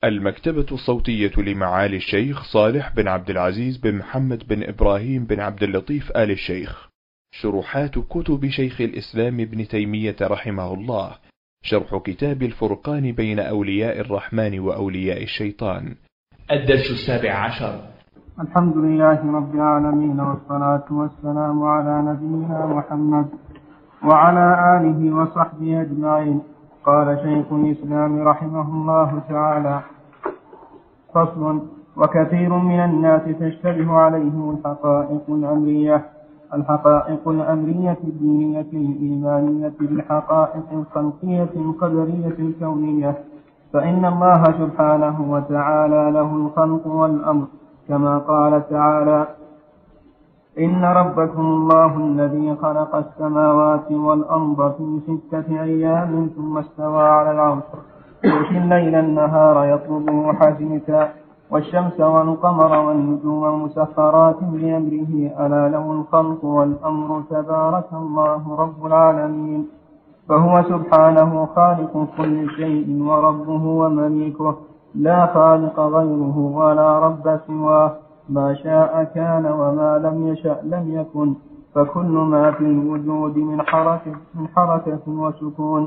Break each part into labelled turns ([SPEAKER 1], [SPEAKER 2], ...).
[SPEAKER 1] المكتبة الصوتية لمعالي الشيخ صالح بن عبد العزيز بن محمد بن إبراهيم بن عبد اللطيف آل الشيخ. شروحات كتب شيخ الإسلام ابن تيمية رحمه الله. شرح كتاب الفرقان بين أولياء الرحمن وأولياء الشيطان. الدرس 17.
[SPEAKER 2] الحمد لله رب العالمين، والصلاة والسلام على نبينا محمد وعلى آله وصحبه أجمعين. قال شيخ الإسلام رحمه الله تعالى: فصل: وكثير من الناس تشتبه عليهم الحقائق الأمرية الدينية الإيمانية بالحقائق الخلقية القدرية الكونية، فإن الله سبحانه وتعالى له الخلق والأمر، كما قال تعالى: إن ربكم الله الذي خلق السماوات والأرض في 6 أيام ثم استوى على العرش يغشي الليل النهار يطلبه حثيثا والشمس والقمر والنجوم مسخرات بأمره ألا له الخلق والأمر تبارك الله رب العالمين. فهو سبحانه خالق كل شيء وربه ومليكه، لا خالق غيره ولا رب سواه، ما شاء كان وما لم يشأ لم يكن، فكل ما في الوجود من حركة وسكون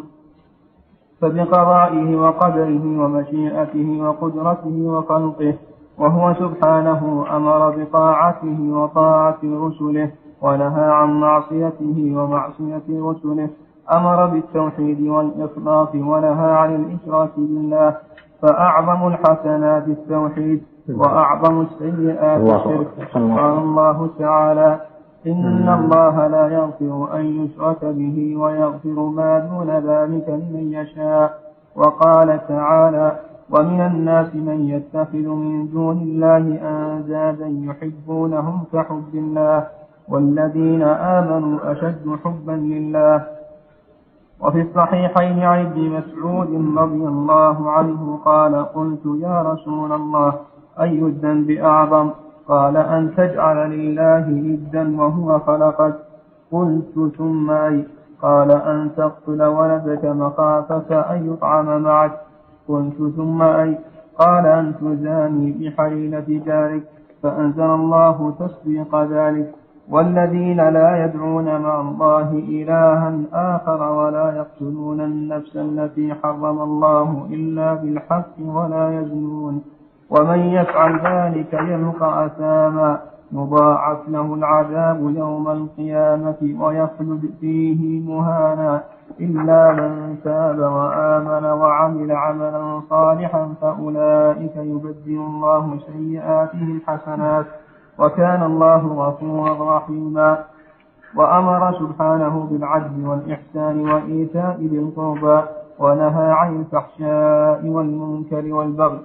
[SPEAKER 2] فبقضائه وقدره ومشيئته وقدرته وخلقه. وهو سبحانه أمر بطاعته وطاعة رسله، ونهى عن معصيته ومعصية رسله، أمر بالتوحيد والإخلاص ونهى عن الإشراك بالله، فأعظم الحسنات التوحيد وأعظم السيئات الشرك. قال الله تعالى: إن الله لا يغفر أن يشرك به ويغفر ما دون ذلك لمن يشاء. وقال تعالى: ومن الناس من يتخذ من دون الله أندادا يحبونهم كحب الله والذين آمنوا أشد حبا لله. وفي الصحيحين عن ابن مسعود رضي الله عنه قال: قلت يا رسول الله أي الذنب أعظم؟ قال: أن تجعل لله ندا وهو خلقك. قلت ثم أي؟ قال: أن تقتل ولدك مخافة أن يطعم معك. قلت ثم أي؟ قال: أن تزاني بحليلة جارك. فأنزل الله تصديق ذلك: والذين لا يدعون مع الله إلها آخر ولا يقتلون النفس التي حرم الله إلا بالحق ولا يزنون، ومن يفعل ذلك يلقى أثاما يضاعف له العذاب يوم القيامة ويخلد فيه مهانا إلا من تاب وآمن وعمل عملا صالحا فأولئك يبدل الله سيئاتهم حسنات وكان الله غفورا رحيما. وأمر سبحانه بالعدل والإحسان وإيتاء ذي القربى، ونهى عن الفحشاء والمنكر والبغي،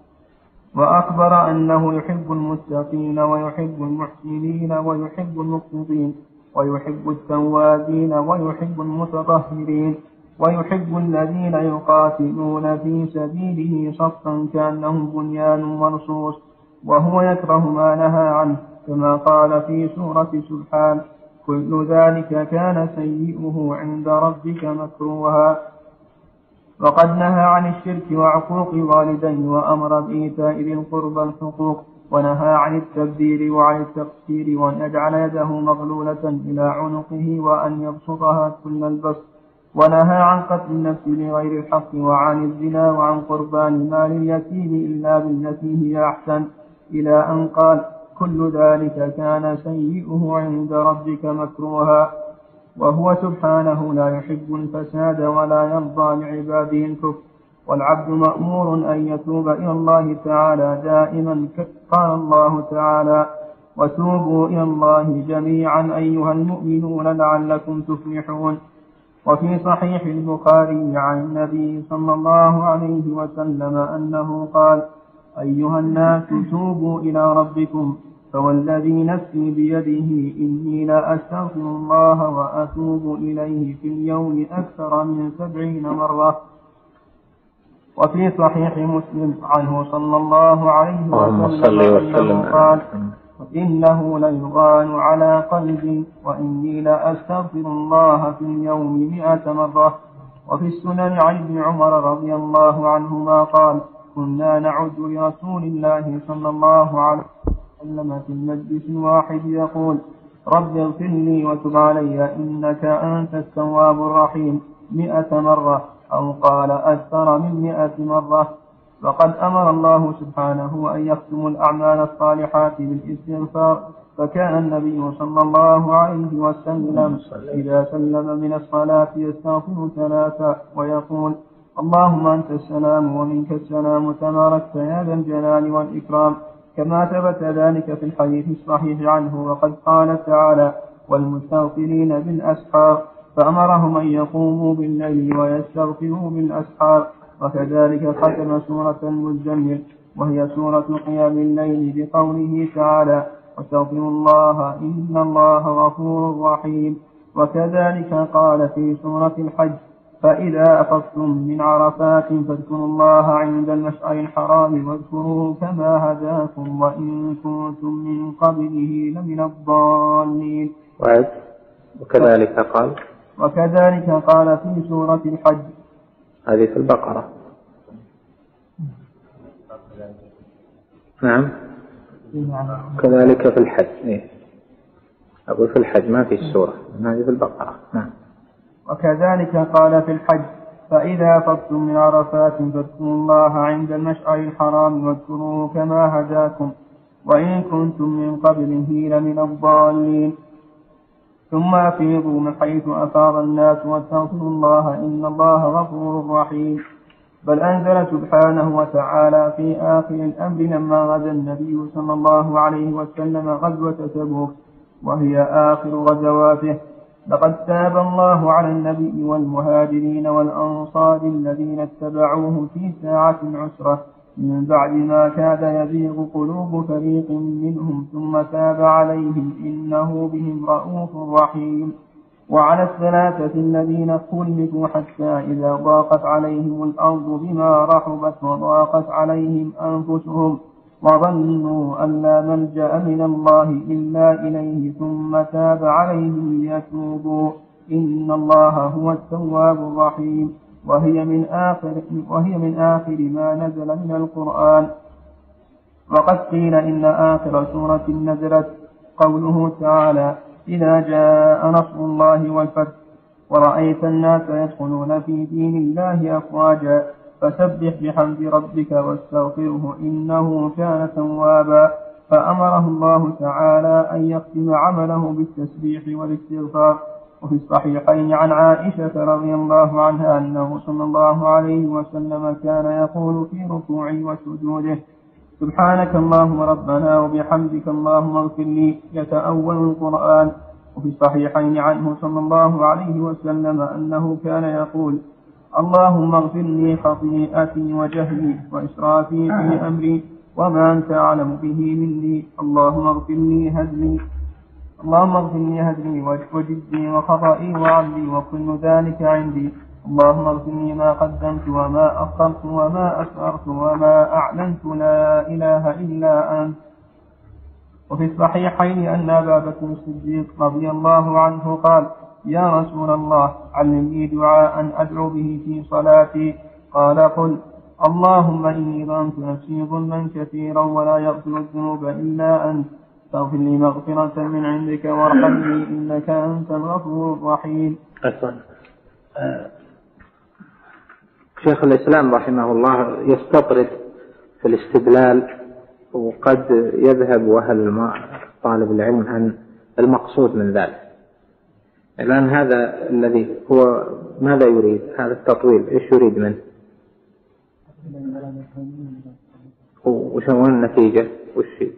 [SPEAKER 2] وأخبر أنه يحب المتقين ويحب المحسنين ويحب المقسطين ويحب التوابين ويحب المتطهرين ويحب الذين يقاتلون في سبيله صفا كأنهم بنيان مرصوص، وهو يكره ما نهى عنه، كما قال في سورة سبحان: كل ذلك كان سيئه عند ربك مكروها. وقد نهى عن الشرك وعقوق الوالدين، وأمر بإيتاء ذي القربى الحقوق، ونهى عن التبذير وعن التقصير، وأن يجعل يده مغلولة إلى عنقه وأن يبسطها كل البسط، ونهى عن قتل النفس بغير الحق، وعن الزنا، وعن قربان مال اليتيم إلا بالتي هي أحسن، إلى أن قال: كل ذلك كان سيئه عند ربك مكروها. وهو سبحانه لا يحب الفساد ولا يرضى لعباده الكفر، والعبد مأمور أن يتوب إلى الله تعالى دائما. قال الله تعالى: وتوبوا إلى الله جميعا أيها المؤمنون لعلكم تفلحون. وفي صحيح البخاري عن النبي صلى الله عليه وسلم أنه قال: أيها الناس توبوا إلى ربكم، فوالذي نفسي بيده إني لأستغفر الله وأتوب إليه في اليوم أكثر من 70 مرة. وفي صحيح مسلم عنه صلى الله عليه وسلم أنه قال: إنه ليغان على قلبي وإني لأستغفر الله في اليوم 100 مرة. وفي السنن عن ابن عمر رضي الله عنهما قال: كنا نعد لرسول الله صلى الله عليه وسلم في المجلس الواحد يقول: رب اغفر لي وتب علي إنك أنت التواب الرحيم 100 مرة، أو قال أكثر من 100 مرة. فقد أمر الله سبحانه أن يختم الأعمال الصالحات بالاستغفار، فكان النبي صلى الله عليه وسلم إذا سلم من الصلاة يستغفر 3 ويقول: اللهم أنت السلام ومنك السلام تباركت يا ذا الجلال والإكرام، كما ثبت ذلك في الحديث الصحيح عنه. وقد قال تعالى: والمستغفرين بالأسحار، فأمرهم أن يقوموا بالليل ويستغفروا بالأسحار. وكذلك ختم سورة المزمل وهي سورة قيام الليل بقوله تعالى: واستغفروا الله إن الله غفور رحيم. وكذلك قال في سورة الحج: فإذا أفضتم من عرفات فاذكروا الله عند المشعر الحرام واذكروه كما هداكم وإن كنتم من قبله لمن الضالين. وكذلك قال في سورة الحج.
[SPEAKER 3] هذه في البقرة. نعم. كذلك في الحج. أقول في الحج ما في السورة، هذه في البقرة. نعم.
[SPEAKER 2] وكذلك قال في الحج: فإذا أفضتم من عرفات فاذكروا الله عند المشعر الحرام واذكروه كما هداكم وإن كنتم من قبله لمن الضالين. ثم أفيضوا من حيث أفاض الناس واستغفروا الله إن الله غفور رحيم. بل أنزل سبحانه وتعالى في آخر الأمر لما غزا النبي صلى الله عليه وسلم غزوة تبوك وهي آخر غزواته: لقد تاب الله على النبي والمهاجرين والأنصار الذين اتبعوه في ساعة العسرة من بعد ما كاد يزيغ قلوب فريق منهم ثم تاب عليهم إنه بهم رؤوف رحيم. وعلى الثلاثة الذين خلفوا حتى إذا ضاقت عليهم الأرض بما رحبت وضاقت عليهم أنفسهم وظنوا أن لا ملجأ من الله إلا إليه ثم تاب عليهم ليتوبوا إن الله هو التواب الرحيم. وهي من آخر ما نزل من القرآن. وقد قيل إن آخر سورة نزلت قوله تعالى: إذا جاء نصر الله والفتح ورأيت الناس يدخلون في دين الله أفواجا فسبح بحمد ربك واستغفره إنه كان توابا. فأمره الله تعالى أن يختم عمله بالتسبيح والاستغفار. وفي الصحيحين عن عائشة رضي الله عنها أنه صلى الله عليه وسلم كان يقول في ركوعه وسجوده: سبحانك اللهم ربنا وبحمدك اللهم اغفر لي، يتأول القرآن. وفي الصحيحين عنه صلى الله عليه وسلم أنه كان يقول: اللهم اغفر لي خطيئتي وجهلي وإسرافي في أمري وما أنت أعلم به مني، اللهم اغفر لي هزلي وجدي وخطئي وعمدي وكل ذلك عندي، اللهم اغفر لي ما قدمت وما أخرت وما أسررت وما أعلنت، لا إله إلا أنت. وفي الصحيحين أن أبا بكر الصديق رضي الله عنه قال: يا رسول الله علمني دعاء أدعو به في صلاتي. قال: قل اللهم إني ظلمت نفسي ظلما كثيرا ولا يغفر الذنوب إلا أنت، فاغفر لي مغفرة من عندك وارحمني إنك أنت الغفور الرحيم.
[SPEAKER 3] شيخ الإسلام رحمه الله يستطرد في الاستدلال، وقد يذهب وهل طالب العلم عن المقصود من ذلك. الآن هذا الذي هو ماذا يريد؟ هذا التطويل إيش يريد منه؟ وشو النتيجة؟ والشيء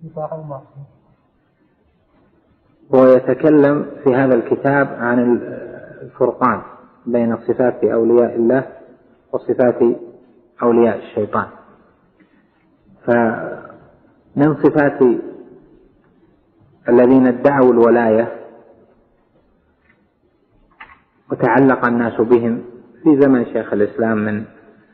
[SPEAKER 3] هو يتكلم في هذا الكتاب عن الفرقان بين صفات أولياء الله وصفات أولياء الشيطان. فمن صفات الذين ادعوا الولاية وتعلق الناس بهم في زمن شيخ الإسلام من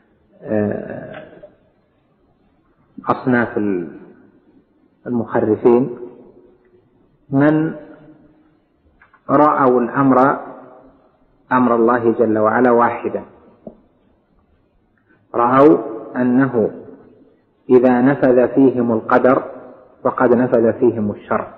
[SPEAKER 3] أصناف المخرفين من رأوا أمر الله جل وعلا واحدا، رأوا أنه إذا نفذ فيهم القدر فقد نفذ فيهم الشرع،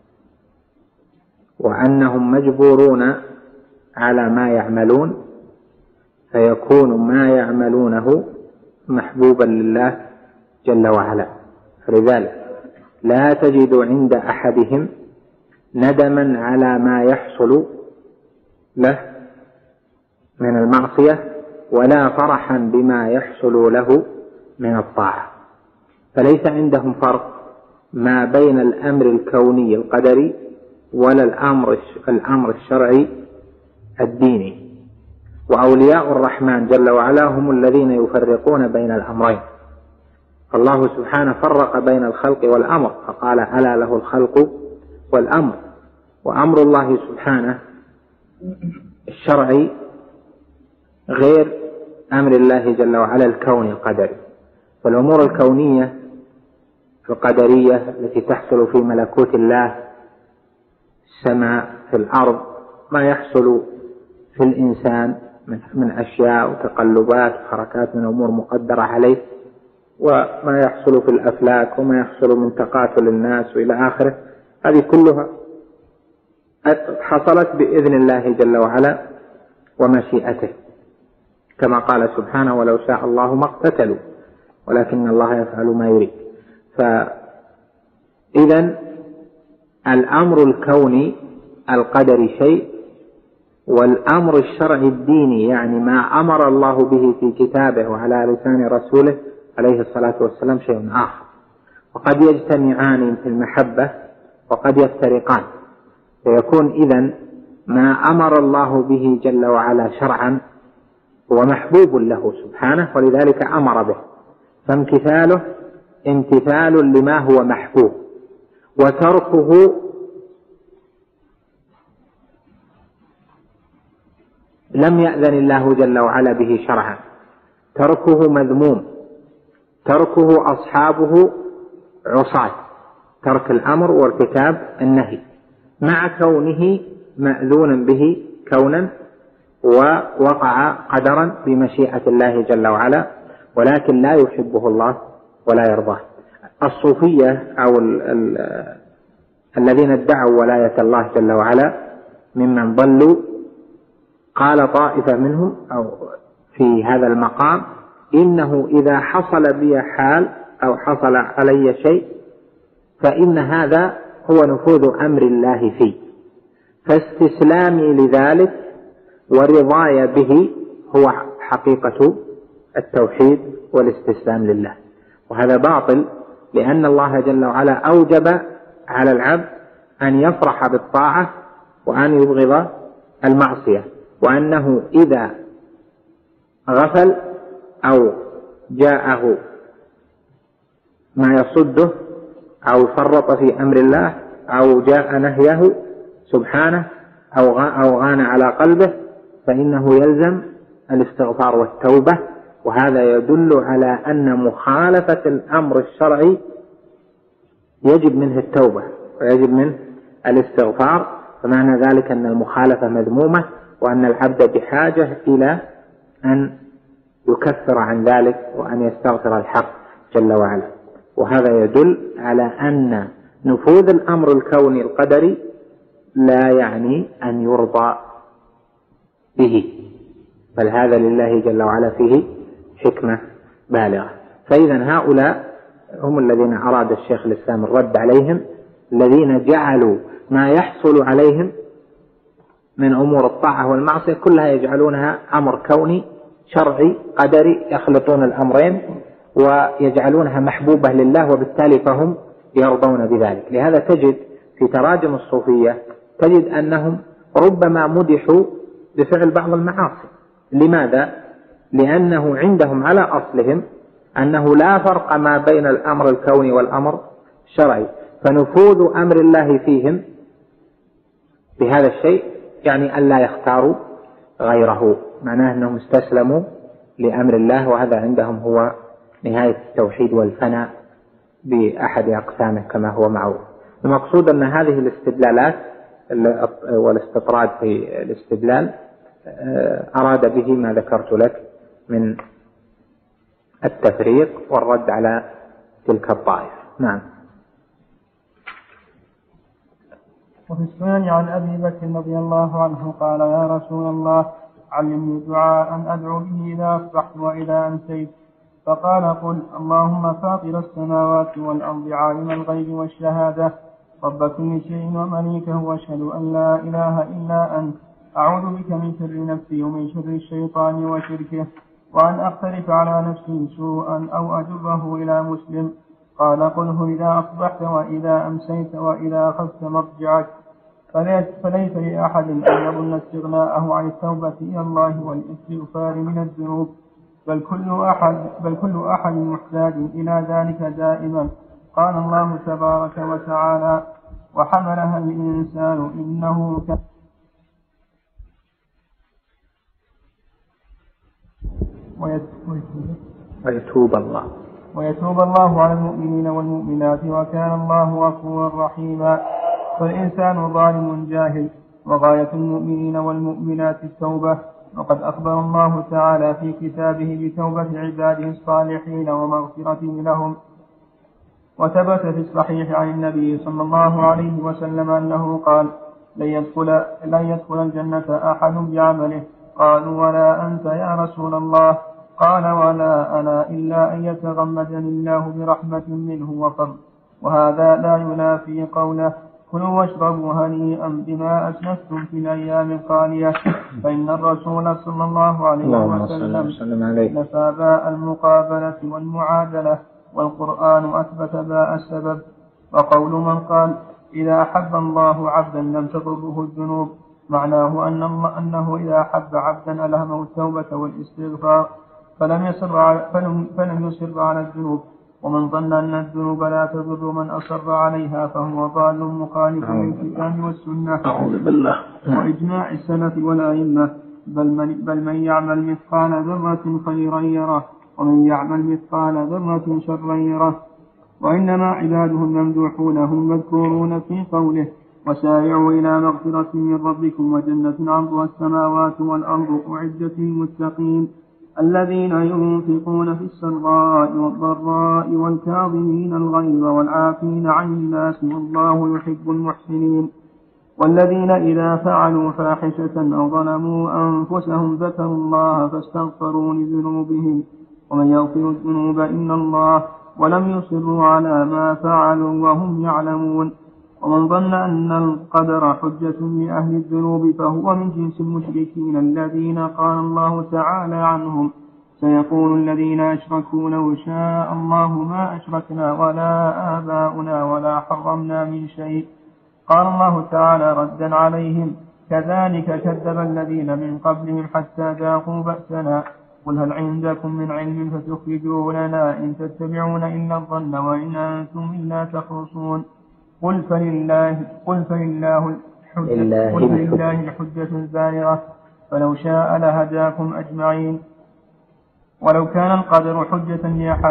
[SPEAKER 3] وأنهم مجبورون على ما يعملون، فيكون ما يعملونه محبوبا لله جل وعلا. فلذلك لا تجد عند أحدهم ندما على ما يحصل له من المعصية ولا فرحا بما يحصل له من الطاعة. فليس عندهم فرق ما بين الأمر الكوني القدري ولا الأمر الشرعي الديني. وأولياء الرحمن جل وعلا هم الذين يفرقون بين الأمرين. الله سبحانه فرق بين الخلق والأمر فقال ألا له الخلق والأمر. وأمر الله سبحانه الشرعي غير أمر الله جل وعلا الكوني القدري. فالأمور الكونية القدرية التي تحصل في ملكوت الله، السماء، في الأرض، ما يحصل في الإنسان من أشياء وتقلبات وحركات من أمور مقدرة عليه، وما يحصل في الأفلاك وما يحصل من تقاتل الناس وإلى آخره، هذه كلها حصلت بإذن الله جل وعلا ومشيئته، كما قال سبحانه ولو شاء الله ما اقتتلوا ولكن الله يفعل ما يريد. فإذا الأمر الكوني القدري شيء، والأمر الشرعي الديني يعني ما أمر الله به في كتابه وعلى لسان رسوله عليه الصلاة والسلام شيء آخر. وقد يجتمعان في المحبة وقد يفترقان، فيكون إذن ما أمر الله به جل وعلا شرعا هو محبوب له سبحانه ولذلك أمر به، فامتثاله امتثال لما هو محبوب، وتركه لم يأذن الله جل وعلا به شرعا، تركه مذموم، تركه أصحابه عصاة، ترك الأمر وارتكاب النهي مع كونه مأذونا به كونا ووقع قدرا بمشيئة الله جل وعلا، ولكن لا يحبه الله ولا يرضاه. الصوفية أو الذين ادعوا ولاية الله جل وعلا ممن ضلوا، قال طائفة منهم أو في هذا المقام إنه إذا حصل بي حال أو حصل علي شيء فإن هذا هو نفوذ أمر الله فيه، فاستسلامي لذلك ورضاي به هو حقيقة التوحيد والاستسلام لله. وهذا باطل، لأن الله جل وعلا أوجب على العبد أن يفرح بالطاعة وأن يبغض المعصية، وأنه إذا غفل أو جاءه ما يصده أو فرط في أمر الله أو جاء نهيه سبحانه أو غان على قلبه فإنه يلزم الاستغفار والتوبة. وهذا يدل على أن مخالفة الأمر الشرعي يجب منه التوبة ويجب منه الاستغفار، فمعنى ذلك أن المخالفة مذمومة وأن العبد بحاجة إلى أن يكفر عن ذلك وأن يستغفر الحق جل وعلا. وهذا يدل على أن نفوذ الأمر الكوني القدري لا يعني أن يرضى به، بل هذا لله جل وعلا فيه حكمة بالغة. فإذا هؤلاء هم الذين أراد الشيخ الإسلام الرد عليهم، الذين جعلوا ما يحصل عليهم من أمور الطاعة والمعصية كلها يجعلونها أمر كوني شرعي قدري، يخلطون الأمرين ويجعلونها محبوبة لله، وبالتالي فهم يرضون بذلك. لهذا تجد في تراجم الصوفية تجد أنهم ربما مدحوا بفعل بعض المعاصي. لماذا؟ لأنه عندهم على أصلهم أنه لا فرق ما بين الأمر الكوني والأمر الشرعي، فنفوذ أمر الله فيهم بهذا الشيء يعني أن لا يختاروا غيره، معناه أنهم استسلموا لأمر الله، وهذا عندهم هو نهاية التوحيد والفناء بأحد أقسامه كما هو معروف. المقصود أن هذه الاستدلالات والاستطراد في الاستدلال أراد به ما ذكرت لك من التفريق والرد على تلك الطائفة. نعم.
[SPEAKER 2] وفي السنن عن أبي بكر رضي الله عنه قال: يا رسول الله علمني دعاء أدعو به إذا أصبحت وإذا أمسيت. فقال: قل اللهم فاطر السماوات والأرض عالم الغيب والشهادة رب كل شيء ومليكه واشهد أن لا إله إلا أنت أعوذ بك من شر نفسي ومن شر الشيطان وشركه وأن أقترف على نفسي سوءا أو أجره إلى مسلم. قال: قله إذا أصبحت وإذا أمسيت وإذا أخذت مرجعك. فليس لأحد أن يظن استغناءه عن التوبة إلى الله والاستغفار من الذنوب، بل كل أحد محتاج إلى ذلك دائما. قال الله تبارك وتعالى: وحملها الإنسان إنه كان ويتوب الله على المؤمنين والمؤمنات وكان الله غفورا رحيما. فالإنسان ظالم جاهل، وغاية المؤمنين والمؤمنات التوبة، وقد أخبر الله تعالى في كتابه بتوبة عباده الصالحين ومغفرته لهم. وثبت في الصحيح عن النبي صلى الله عليه وسلم أنه قال: لن يدخل الجنة أحد بعمله. قالوا: ولا أنت يا رسول الله؟ قال: ولا أنا إلا أن يتغمدني الله برحمة منه وفضل. وهذا لا ينافي قوله: كلوا واشربوا هنيئا بما أسلفتم في الأيام الخالية. فإن الرسول صلى الله عليه وسلم نفى باء المقابلة والمعادلة، والقرآن أثبت باء السبب. وقول من قال: إذا أحب الله عبدا لم تضره الذنوب، معناه أنه إذا أحب عبدا ألهمه التوبة والاستغفار فلم يصر على الذنوب. ومن ظن أن الذنوب لا تضر من أصر عليها فهو ضال مخالف للكتاب والسنة وإجماع السلف والأئمة. بل من يعمل مثقال ذرة خيرا يره، ومن يعمل مثقال ذرة شرا يره. وإنما عباده الممدوحون هم مذكورون في قوله: وسارعوا إلى مغفرة من ربكم وجنة عرضها السماوات والأرض أعدت للمتقين الذين ينفقون في السراء والضراء والكاظمين الغيظ والعافين عن الناس والله يحب المحسنين. والذين إذا فعلوا فاحشة أو ظلموا أنفسهم ذكروا الله فاستغفروا لذنوبهم ومن يغفر الذنوب إلا الله ولم يصروا على ما فعلوا وهم يعلمون. ومن ظن أن القدر حجة لأهل الذنوب فهو من جنس المشركين الذين قال الله تعالى عنهم: سيقول الذين أشركوا لو شاء الله ما أشركنا ولا آباؤنا ولا حرمنا من شيء. قال الله تعالى ردا عليهم: كذلك كذب الذين من قبلهم حتى ذاقوا بأسنا. قل هل عندكم من علم فتخرجوه لنا إن تتبعون إلا الظن وإن أنتم إلا تخرصون. قل فلله الحجة البالغة فلو شاء لهداكم أجمعين. ولو كان القدر حجة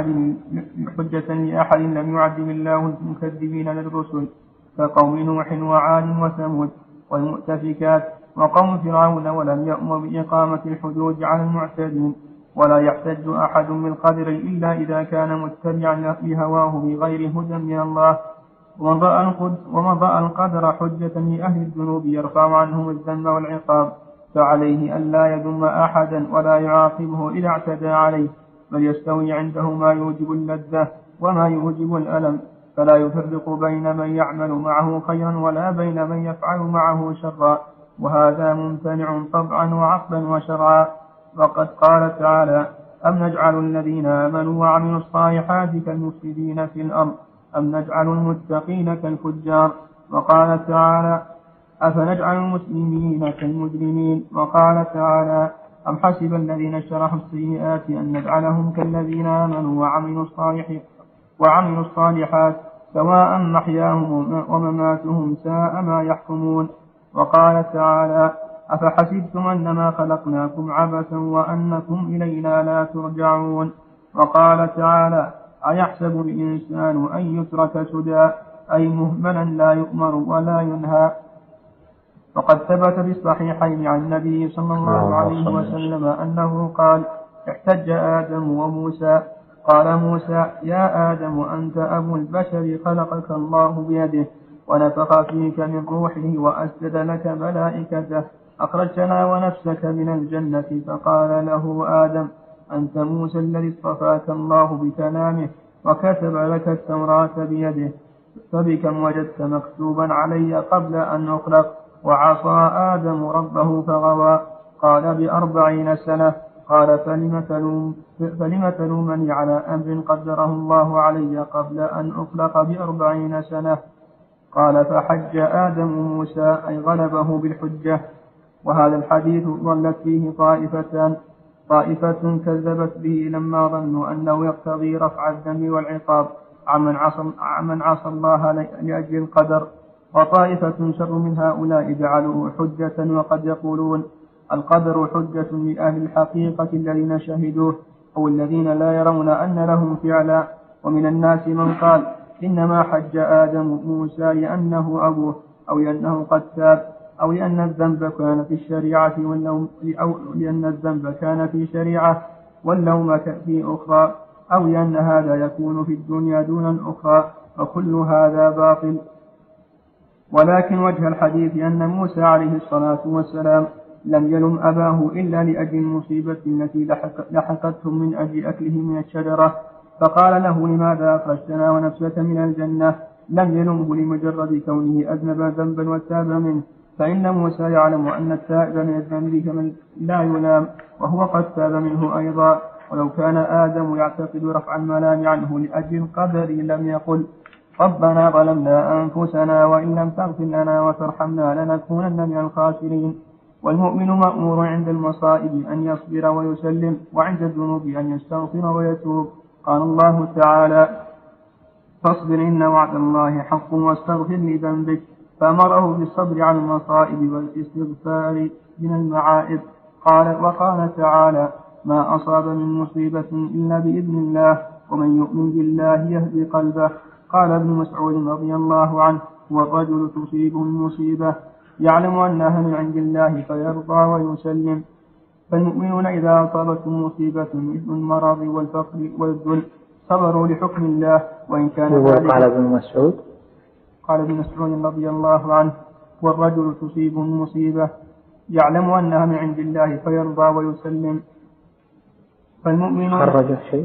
[SPEAKER 2] لأحد لم يعذب الله المكذبين للرسل كقوم نوح وعاد وثمود والمؤتفكات وقوم فرعون، ولم يأمر بإقامة الحدود على المعتدين. ولا يحتج أحد بالقدر إلا إذا كان متبعا لهواه بغير هدى من الله. ومن رأى القدر حجة لأهل الذنوب يرفع عنهم الذنب والعقاب، فعليه أن لا يذم أحدا ولا يعاقبه إذا اعتدى عليه، بل يستوي عنده ما يوجب اللذة وما يوجب الألم، فلا يفرق بين من يعمل معه خيرا ولا بين من يفعل معه شرا، وهذا ممتنع طبعا وعقلا وشرعا. وقد قال تعالى: أم نجعل الذين آمنوا وعملوا الصالحات كالمفسدين في الأرض أم نجعل المتقين كالفجار. وقال تعالى: أفنجعل المسلمين كالمجرمين. وقال تعالى: أم حسب الذين اشترحوا السيئات أن نجعلهم كالذين آمنوا وعملوا الصالحات سواء محياهم ومماتهم ساء ما يحكمون. وقال تعالى: أفحسبتم أنما خلقناكم عبثا وأنكم إلينا لا ترجعون. وقال تعالى: أيحسب الإنسان أن يترك سدى، أي مهملا لا يؤمر ولا ينهى. وقد ثبت في الصحيحين عن النبي صلى الله عليه وسلم أنه قال: احتج آدم وموسى قال موسى: يا آدم أنت أبو البشر، خلقك الله بيده ونفخ فيك من روحه وأسجد لك ملائكته، أخرجتنا ونفسك من الجنة. فقال له آدم: أنت موسى الذي اصطفاك الله بكلامه وكتب لك التوراة بيده، فبكم وجدت مكتوبا علي قبل أن أخلق؟ وعصى آدم ربه فغوى. قال: ب40 سنة. قال: فلم تلومني على أمر قدره الله علي قبل أن أخلق ب40 سنة؟ قال: فحج آدم موسى، أي غلبه بالحجة. وهذا الحديث ضلت فيه طائفة كذبت به لما ظنوا أنه يقتضي رفع الذنب والعقاب عمن عصى الله لأجل القدر. وطائفة شر من هؤلاء جعلوه حجة، وقد يقولون: القدر حجة لأهل الحقيقة الذين شهدوه أو الذين لا يرون أن لهم فعلا. ومن الناس من قال: إنما حج آدم موسى لأنه أبوه، أو لأنه قد تاب، أو لأن الذنب كان في الشريعة واللوم في أخرى، أو لأن هذا يكون في الدنيا دون الأخرى، وكل هذا باطل. ولكن وجه الحديث أن موسى عليه الصلاة والسلام لم يلم أباه إلا لأجل المصيبة التي لحقتهم من أجل أكله من الشجرة، فقال له: لماذا أخرجتنا ونفسك من الجنة؟ لم يلمه لمجرد كونه أذنب ذنبا وتاب منه، فإن موسى يعلم أن التائب من الذنب كمن لا يلام، وهو قد تاب منه أيضا. ولو كان آدم يعتقد رفع الملام عنه لأجل القدر لم يقل: ربنا ظلمنا أنفسنا وإن لم تغفر لنا وترحمنا لنكونن من الخاسرين. والمؤمن مأمور عند المصائب أن يصبر ويسلم، وعند الذنوب أن يستغفر ويتوب. قال الله تعالى: فاصبر إن وعد الله حق واستغفر لذنبك، فأمره بالصبر على المصائب والاستغفار من المعائب. وقال تعالى: ما أصاب من مصيبة إلا بإذن الله، ومن يؤمن بالله يهدي قلبه. قال ابن مسعود رضي الله عنه: والرجل تصيبه المصيبة يعلم أنها من عند الله فيرضى ويسلم. فالمؤمنون إذا أصابتهم مصيبة مثل المرض والفقر والذل صبروا لحكم الله، وإن كان ذلك.
[SPEAKER 3] قال ابن مسعود
[SPEAKER 2] رضي الله عنه: والرجل تصيبه المصيبة يعلم أنها من عند الله فيرضى ويسلم. فالمؤمنون
[SPEAKER 3] خرج شيء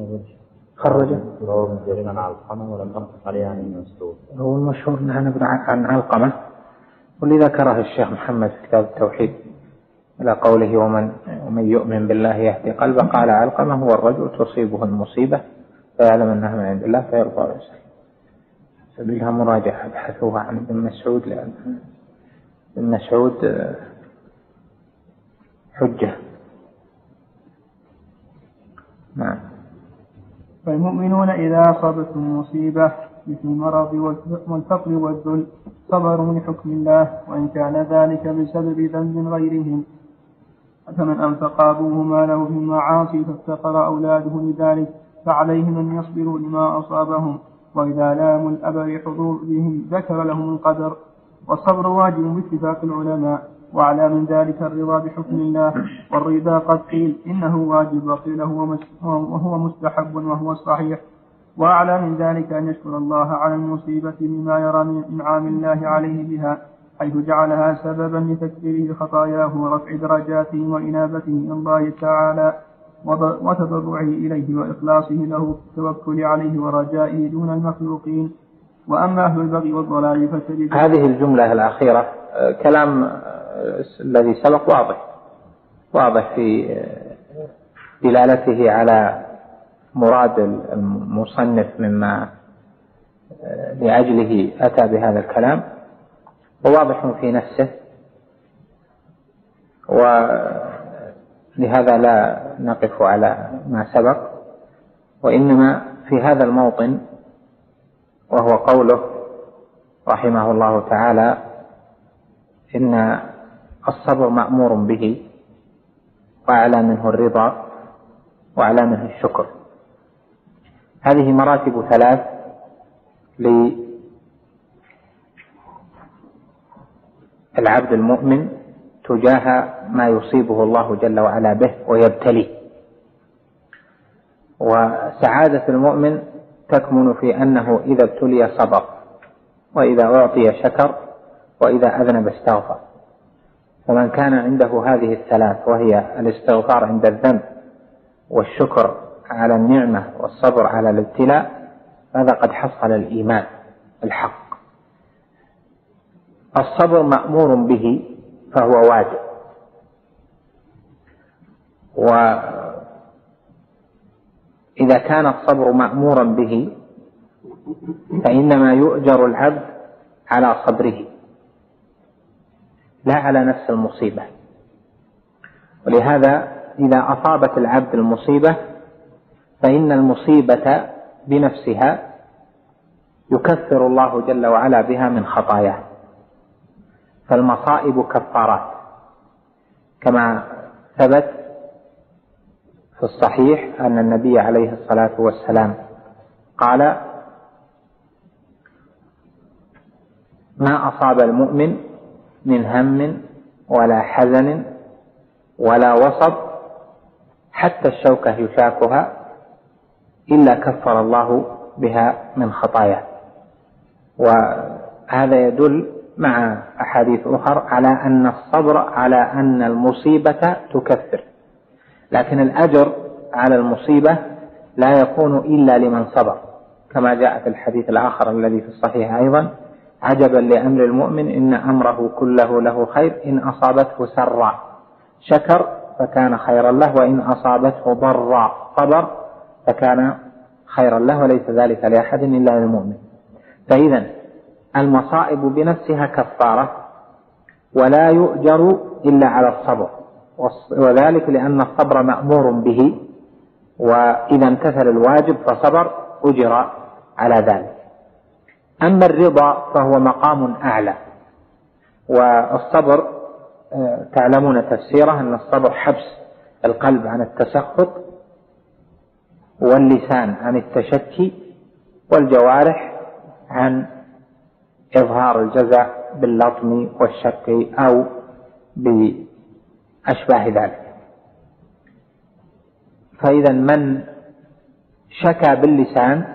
[SPEAKER 4] ولم تنطق عليه عن ابن مسعود.
[SPEAKER 3] هو المشهور عن علقمة، واللي ذكره الشيخ محمد في كتاب التوحيد إلى قوله: ومن يؤمن بالله يهدي قلبه. قال علقمة: هو الرجل تصيبه المصيبة فيعلم أنها من عند الله فيرضى ويسلم. سبيلها مراجعة ابحثوها عن ابن مسعود، لأن ابن مسعود حجة. نعم.
[SPEAKER 2] فالمؤمنون إذا أصابتهم مصيبة مثل المرض والفقر والذل صبروا لحكم الله، وإن كان ذلك بسبب ذنب غيرهم. فمن أنفق أبوه ماله في المعاصي فافتقر أولاده لذلك فعليهم أن يصبروا لما أصابهم، وإذا لاموا الأب لحضورهم ذكر لهم القدر. والصبر واجب باتفاق العلماء، وعلى من ذلك الرضا بحكم الله. والرضا قد قيل إنه واجب، وقيل وهو مستحب وهو الصحيح. وأعلى من ذلك أن يشكر الله على المصيبة بما يرى من إنعام الله عليه بها، حيث جعلها سببا لتكفيره خطاياه ورفع درجاته وإنابته إلى الله تعالى وتضرعه إليه وإخلاصه له بالتوكل عليه ورجائه دون المخلوقين. وأما أهل البغي والضلال فتجد
[SPEAKER 3] هذه الجملة الأخيرة كلام الذي سبق واضح في دلالته على مراد المصنف مما لأجله أتى بهذا الكلام، وواضح في نفسه، ولهذا لا نقف على ما سبق، وإنما في هذا الموطن، وهو قوله رحمه الله تعالى: إن الصبر مأمور به، وأعلى منه الرضا، وأعلى منه الشكر. هذه مراتب ثلاث للعبد المؤمن تجاه ما يصيبه الله جل وعلا به ويبتليه. وسعادة المؤمن تكمن في أنه إذا ابتلي صبر، وإذا أعطي شكر، وإذا أذنب استغفر. فمن كان عنده هذه الثلاث، وهي الاستغفار عند الذنب، والشكر على النعمة، والصبر على الابتلاء، هذا قد حصل الإيمان الحق. الصبر مأمور به فهو واجب، وإذا كان الصبر مأمورا به فإنما يؤجر العبد على صبره لا على نفس المصيبة. ولهذا إذا أصابت العبد المصيبة فإن المصيبة بنفسها يكفر الله جل وعلا بها من خطاياه، فالمصائب كفارات، كما ثبت في الصحيح أن النبي عليه الصلاة والسلام قال: ما أصاب المؤمن من هم ولا حزن ولا وصب حتى الشوكة يشاكها إلا كفر الله بها من خطاياه. وهذا يدل مع أحاديث أخرى على أن الصبر على أن المصيبة تكفر، لكن الأجر على المصيبة لا يكون إلا لمن صبر، كما جاء في الحديث الآخر الذي في الصحيح أيضا: عجبا لأمر المؤمن إن أمره كله له خير، إن أصابته سرا شكر فكان خيرا له، وإن أصابته ضرا صبر فكان خيرا له، وليس ذلك لأحد إلا للمؤمن. فإذا المصائب بنفسها كفارة، ولا يؤجر إلا على الصبر، وذلك لأن الصبر مأمور به، وإذا امتثل الواجب فصبر أجر على ذلك. أما الرضا فهو مقام أعلى، والصبر تعلمون تفسيره أن الصبر حبس القلب عن التسخط، واللسان عن التشكي، والجوارح عن إظهار الجزع باللطم والشك أو بأشباه ذلك. فإذا من شكى باللسان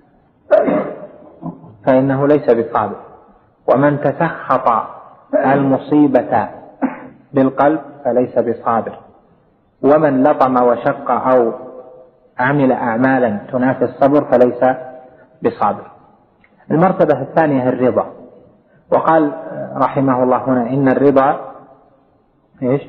[SPEAKER 3] فإنه ليس بصابر، ومن تسخط المصيبة بالقلب فليس بصابر، ومن لطم وشق أو عمل أعمالا تنافي الصبر فليس بصابر. المرتبة الثانية الرضا، وقال رحمه الله هنا إن الرضا إيش؟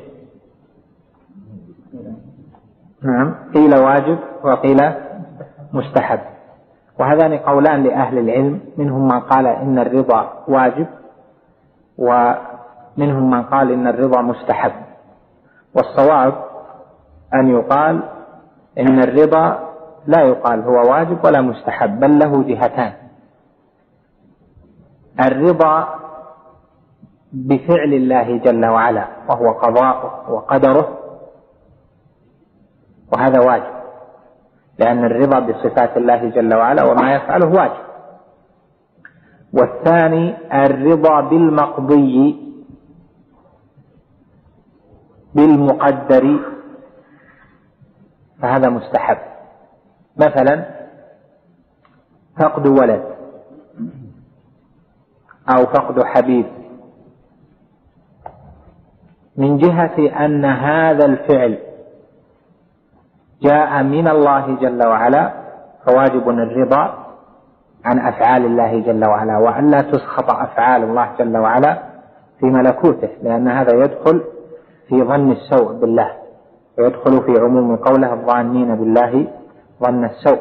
[SPEAKER 3] نعم، قيل واجب وقيل مستحب، وهذان قولان لأهل العلم، منهم من قال إن الرضا واجب، ومنهم من قال إن الرضا مستحب. والصواب أن يقال إن الرضا لا يقال هو واجب ولا مستحب، بل له جهتان: الرضا بفعل الله جل وعلا وهو قضاؤه وقدره، وهذا واجب، لأن الرضا بصفات الله جل وعلا وما يفعله واجب. والثاني الرضا بالمقضي بالمقدر، فهذا مستحب. مثلا فقد ولد أو فقد حبيب، من جهة أن هذا الفعل جاء من الله جل وعلا فواجب الرضا عن أفعال الله جل وعلا، وأن لا تسخط أفعال الله جل وعلا في ملكوته، لأن هذا يدخل في ظن السوء بالله، ويدخل في عموم قوله الظانين بالله ظن السوء.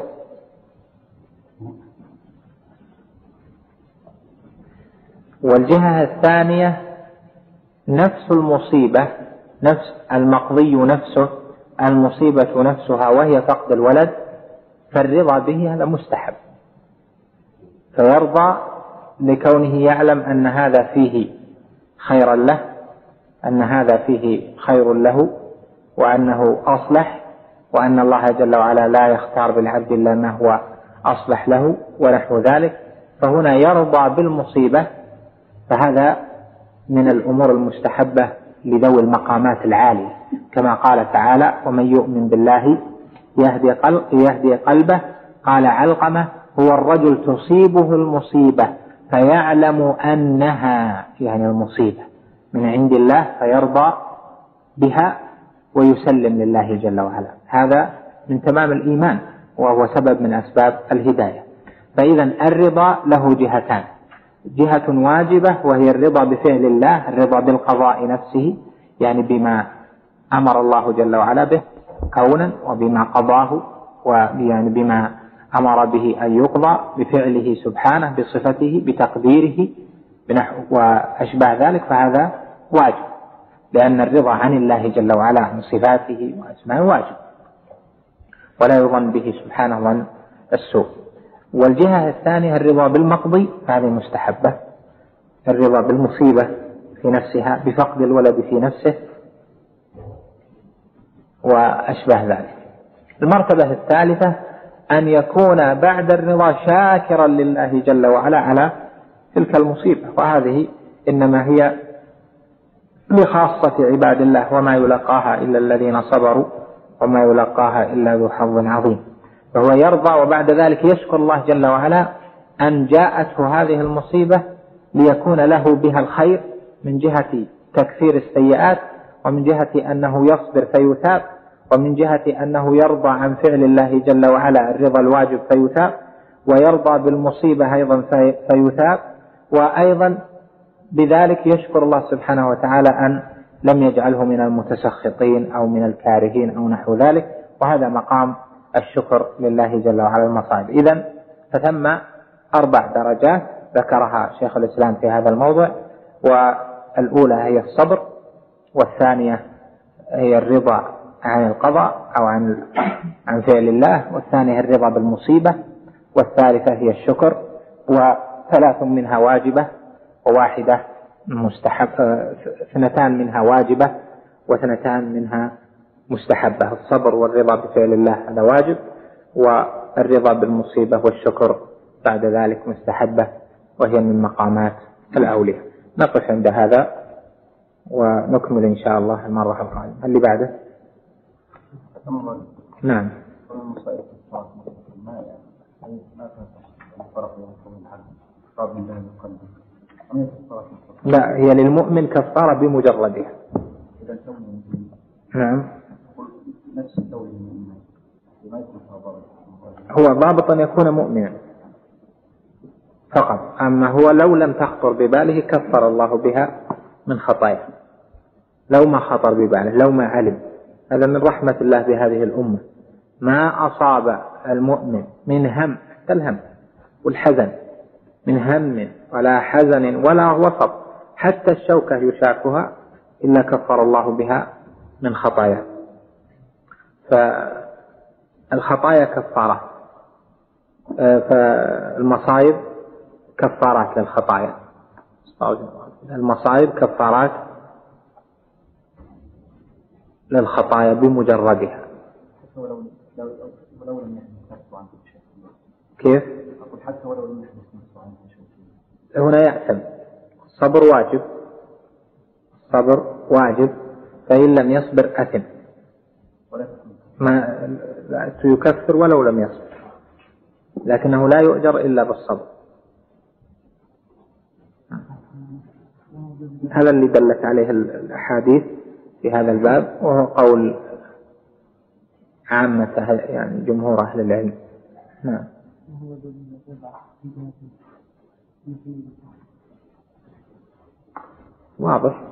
[SPEAKER 3] والجهة الثانية نفس المصيبة، نفس المقضي نفسه، المصيبة نفسها وهي فقد الولد، فالرضا به هذا مستحب، فيرضى لكونه يعلم أن هذا فيه خيرا له، أن هذا فيه خير له، وأنه أصلح، وأن الله جل وعلا لا يختار بالعبد إلا ما هو أصلح له ونحو ذلك. فهنا يرضى بالمصيبة، فهذا من الأمور المستحبة لذوي المقامات العالية، كما قال تعالى: ومن يؤمن بالله يهدي قلبه. قال علقمة: هو الرجل تصيبه المصيبة فيعلم أنها يعني المصيبة من عند الله فيرضى بها ويسلم لله جل وعلا. هذا من تمام الإيمان وهو سبب من أسباب الهداية. فإذا الرضا له جهتان: جهة واجبة وهي الرضا بفعل الله، الرضا بالقضاء نفسه يعني بما أمر الله جل وعلا به كونا، وبما قضاه ويعني بما أمر به أن يقضى بفعله سبحانه بصفته بتقديره وأشبه ذلك، فهذا واجب، لأن الرضا عن الله جل وعلا عن صفاته وأسمائه واجب ولا يظن به سبحانه ظن السوء. والجهة الثانية الرضا بالمقضي، هذه مستحبة. الرضا بالمصيبة في نفسها بفقد الولد في نفسه وأشبه ذلك. المرتبة الثالثة أن يكون بعد الرضا شاكرا لله جل وعلا على تلك المصيبة، وهذه إنما هي لخاصة عباد الله وما يلقاها إلا الذين صبروا وما يلقاها إلا ذو حظ عظيم. فهو يرضى وبعد ذلك يشكر الله جل وعلا أن جاءته هذه المصيبة ليكون له بها الخير من جهة تكفير السيئات، ومن جهة أنه يصبر فيثاب، ومن جهة أنه يرضى عن فعل الله جل وعلا الرضا الواجب فيثاب، ويرضى بالمصيبة أيضا فيثاب، وأيضا بذلك يشكر الله سبحانه وتعالى أن لم يجعله من المتسخطين أو من الكارهين أو نحو ذلك. وهذا مقام الشكر لله جل وعلا المصائب. إذن فثم 4 درجات ذكرها شيخ الإسلام في هذا الموضع، والأولى هي الصبر، والثانية هي الرضا عن القضاء أو عن فعل الله، والثانية الرضا بالمصيبة، والثالثة هي الشكر، و3 منها واجبة وواحدة مستحبة، 2 منها واجبة و2 منها مستحبة. الصبر والرضا بفعل الله هذا واجب، والرضا بالمصيبة والشكر بعد ذلك مستحبة، وهي من مقامات الأولياء. نقف عند هذا ونكمل إن شاء الله المرة القادمة. اللي بعده. نعم. لا، هي للمؤمن كفارة بمجردها. نعم. هو ضابط أن يكون مؤمنا فقط، أما هو لو لم تخطر بباله كفر الله بها من خطاياه، لو ما خطر بباله، لو ما علم. هذا من رحمة الله بهذه الأمة. ما أصاب المؤمن من هم، الهم والحزن، من هم ولا حزن ولا وسط حتى الشوكة يشاكها إلا كفر الله بها من خطاياه. فالخطايا كفارة، فالمصائب كفارات للخطايا. المصائب كفارات للخطايا بمجردها. كيف؟
[SPEAKER 4] حتى ولو لم يحدث
[SPEAKER 3] هنا يأثم. الصبر واجب، الصبر واجب، فإن لم يصبر أثم، ما يكفر ولو لم يصبر، لكنه لا يؤجر إلا بالصبر. هذا اللي دلت عليه الأحاديث في هذا الباب، وهو قول عامة يعني جمهور أهل العلم. نعم. واضح.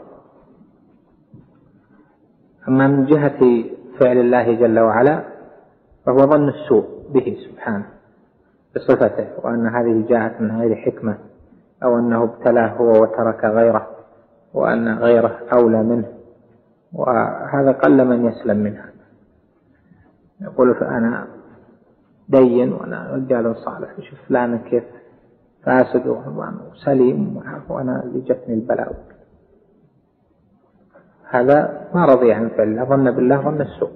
[SPEAKER 3] أما من جهة فعل الله جل وعلا فهو ظن السوء به سبحانه بصفته، وأن هذه جاءت من غير حكمة، أو أنه ابتلاه هو وترك غيره، وأن غيره أولى منه، وهذا قل من يسلم منها. يقول فأنا دين وأنا رجال صالح، وشوف فلان كيف فاسد وسليم وأنا اللي جتني البلاء. هذا ما رضي عن فعل الله، ظن بالله ظن السوء.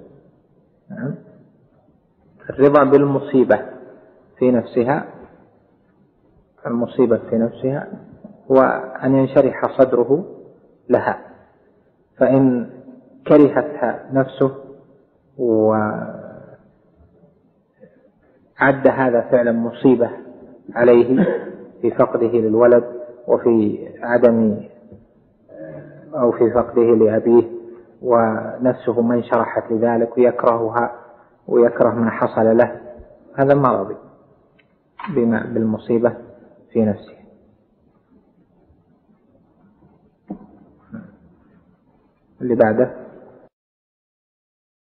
[SPEAKER 3] الرضا بالمصيبة في نفسها، المصيبة في نفسها وأن ينشرح صدره لها، فإن كرهتها نفسه عد هذا فعلا مصيبة عليه في فقده للولد وفي عدم أو في فقده لأبيه، ونفسه ما انشرحت لذلك ويكرهها ويكره ما حصل له، هذا ما رضي بالمصيبة في نفسه. اللي بعده